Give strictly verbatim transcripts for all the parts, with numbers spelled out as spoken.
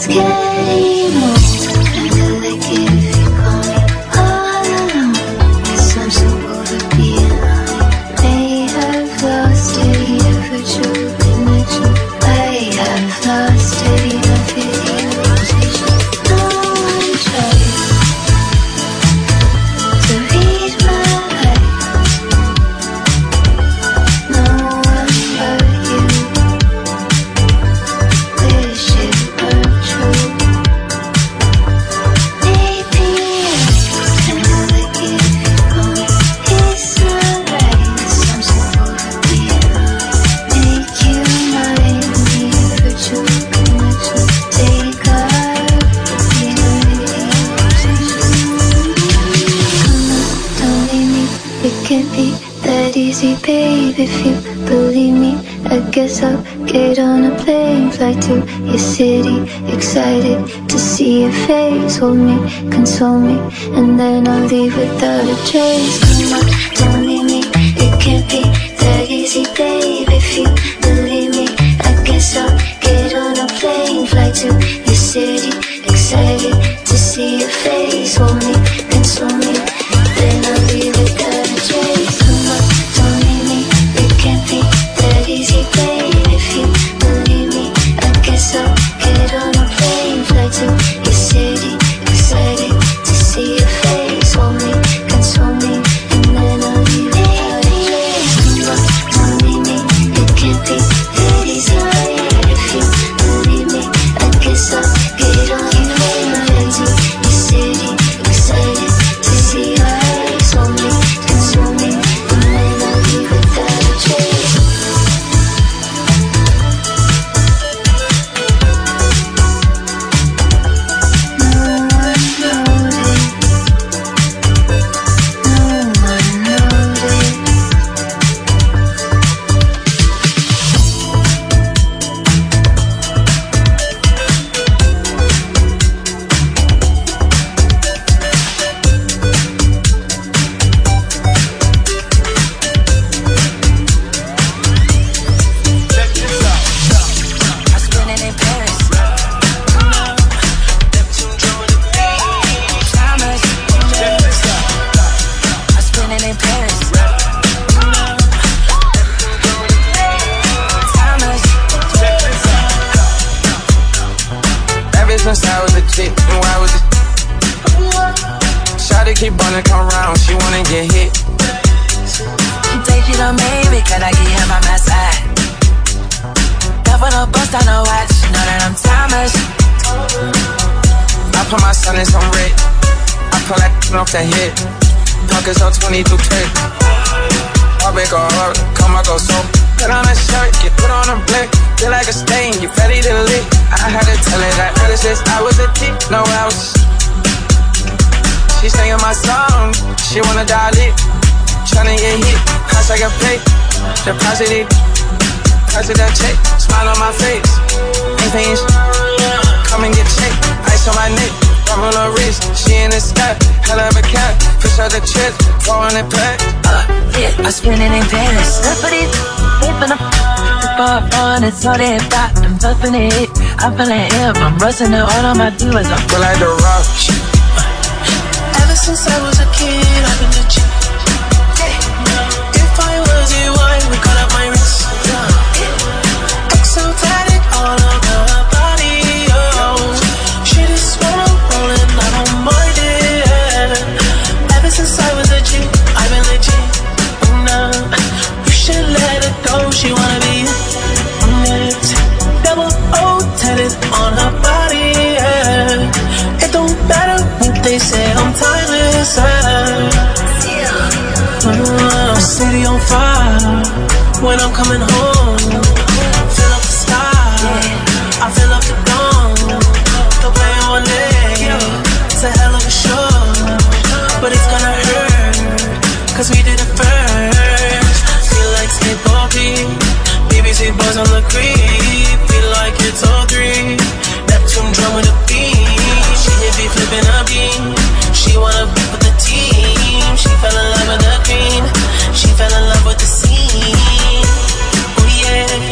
getting old. Kinda like it if you call me all alone. 'Cause I'm so bored of being alone. May have lost it, never true connection. I have lost it, enough irritation. No one tried to read my life. No one but you. Wish it were true. Maybe it's kinda like it if you call me. It's not right, 'cause I'm so bored of being alone. Make you mine, never true connection. Take our Don't leave me, it can't be that easy, babe. If you believe me, I guess I'll get on a plane, fly to your city, excited to see your face. Hold me, console me, and then I'll leave without a trace. Come on, don't leave me, it can't be that easy, babe. If you believe me, I guess I'll get on a plane, fly to your city, excited to see your face. Hold me, console me, then I'll leave without a trace. Come on, don't leave me, it can't be that easy, babe. If you believe me, I guess I'll get on a plane, fly to your city, excited to see your face. Hold me, console me, and then I'll leave without a trace. Come on, don't leave me, it can't be that easy, babe. If you believe me, I guess I'll get on a plane, fly to your city, excited to see your face. Hold me, console me, and then I'll leave without a trace. No one noticed. No one noticed. Check this out. I spend it in Paris. Thomas. Check this out. I spend it in Paris. Thomas. Check this out. Ever since I was a kid, knew I was a Shawty keep wanna come round, she wanna get hit. She take it on me because I get him on my side. Got for no bust on no watch. Know that I'm Thomas. I put my son in some red. I pull that off the hit. Pockets on twenty-two click. I big go hard, come I go so. Put on a shirt, get put on a blick. Feel like a stain, you ready to lick. I had to tell her that ever since I was a kid, no else. She singing my song, she wanna dial it. Tryna get hit, cause I got paid. Deposit it, cause of that check. Smile on my face, ain't paying shit. Come and get checked, ice on my neck, rum on her wrist. She in the sky, hell of a cat. Push out the chest, four on the pack. Uh, yeah, I spend it in Paris. That's what it is. Flipping up. Far on, it's all that pop. I'm puffing it. I'm feeling hip. I'm rusting it. All on my do is I'm Feel like the rock. Ever since I was a kid, I've been legit. If I was you, I would cut up my wrist. Exotic all over her body, oh. She just wanna roll and I don't mind it. Ever since I was a kid, I've been legit. No, you should let her go. She wanna be next. Double O tatted on her body, yeah. It don't matter what they say, I'm timeless. Uh, city on fire when I'm coming home. Fill up the sky, I fill up the dome. The way on it, it's a hell of a show, but it's gonna hurt, cause we did it first. Feel like skateboarding, B B C boys on the creep. Feel like it's all three, Neptune drum with a beat. She hit me flipping a beam. She wanna be with the team. She fell in love with the green. She fell in love with the scene. Oh yeah.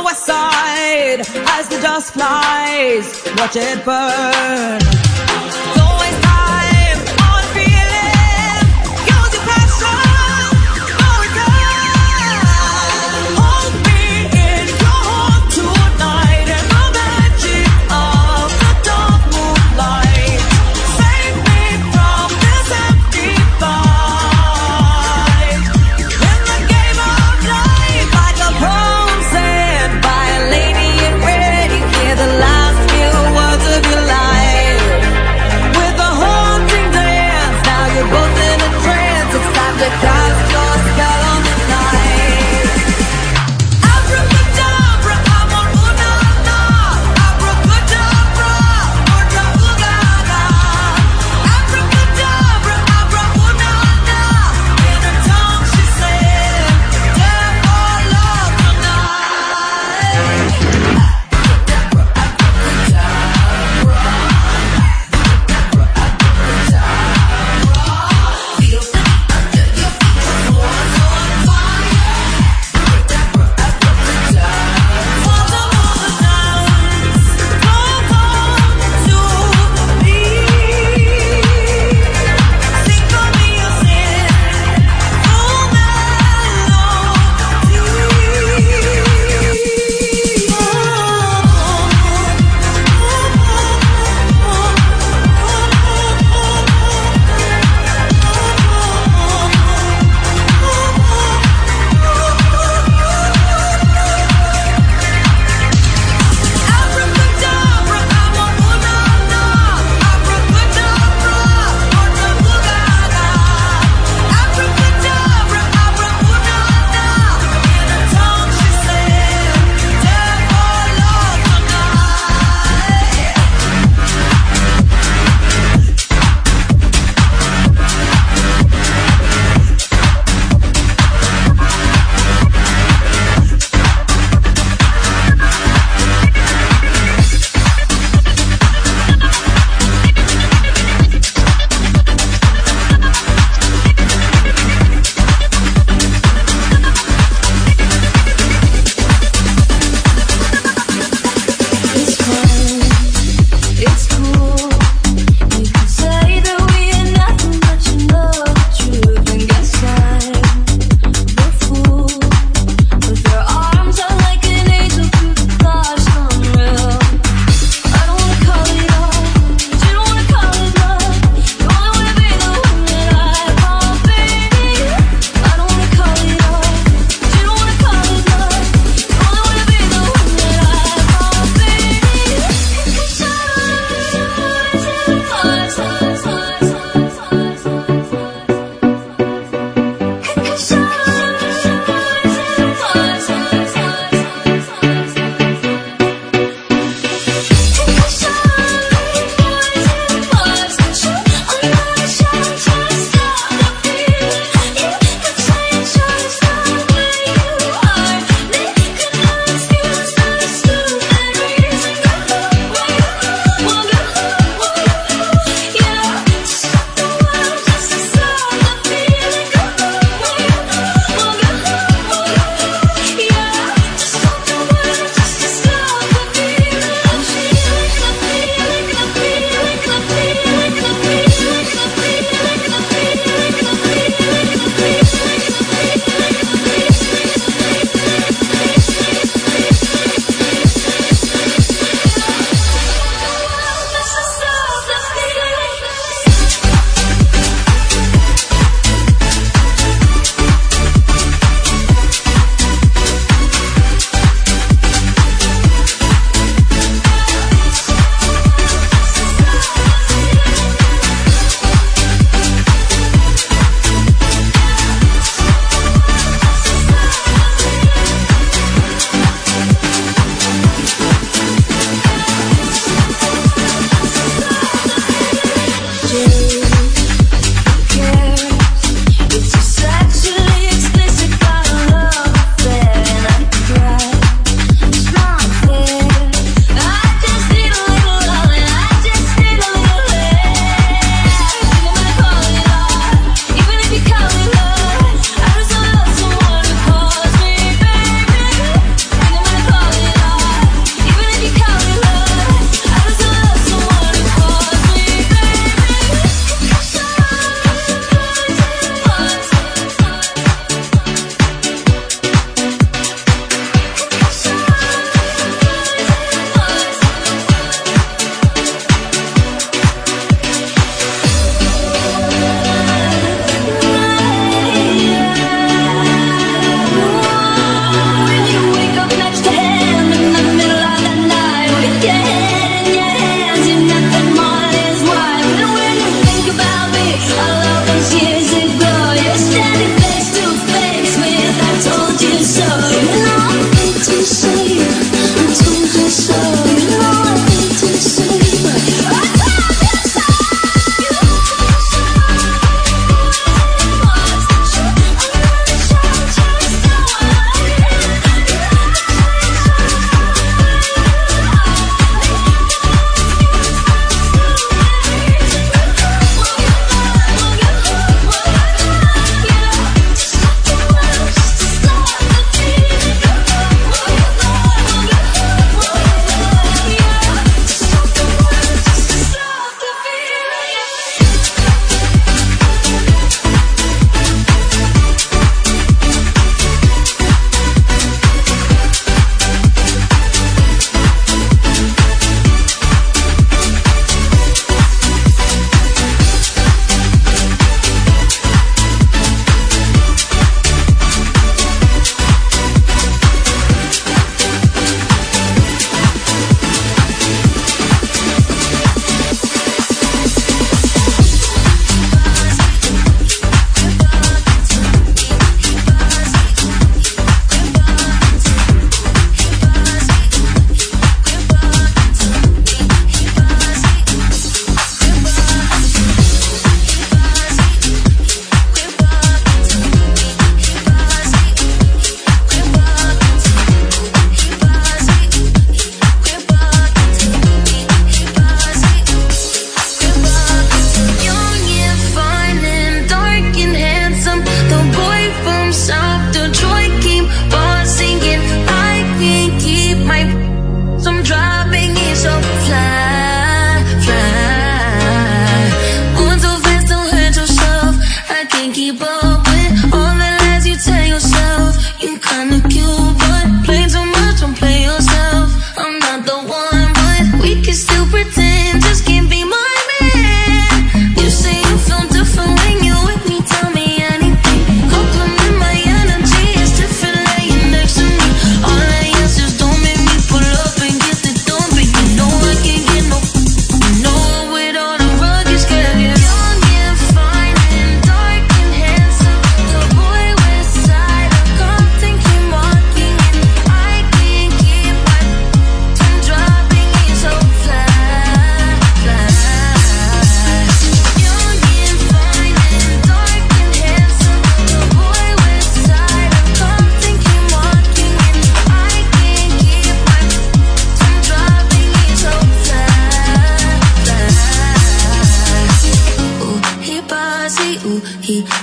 west side as the dust flies. Watch it burn. Don't waste time on feeling. Use your passion for a time. Hold me in your heart tonight in the magic of the dark moonlight. Save me from this empty fight. In the game of life, like a poem said by a lady in red, you hear the last few words of your life.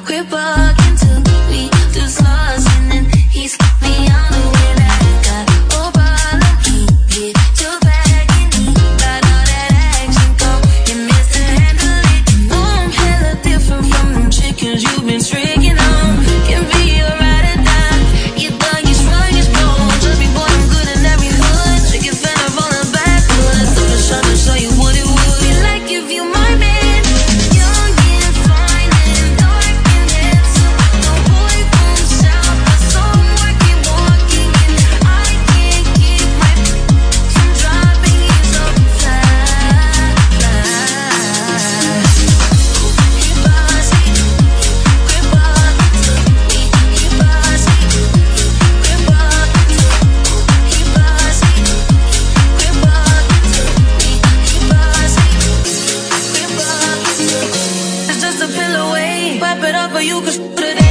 We're walking to me, two stars, and then he's me on the way that I got. Oh, bottom, he hit your back and he got all that action. Go, you missed to handle it. You know I'm hella different from them chickens you've been tricking on. Can be a ride or die. You thug, you strong, you strong. Just be born, I'm good in every hood. Chick your fan up on the backwards. I'm just trying to show you what it would be like if you my man. Young and fine and dark and handsome. No boy from south, but somewhere keep walking. And I can't keep my from dropping you so fast. He bossy, quit walking to me. He bossy, quit walking to me. He bossy, quit walking to me. He bossy, quit walking to me. It's just a pill away. Pop it up for you, cause today.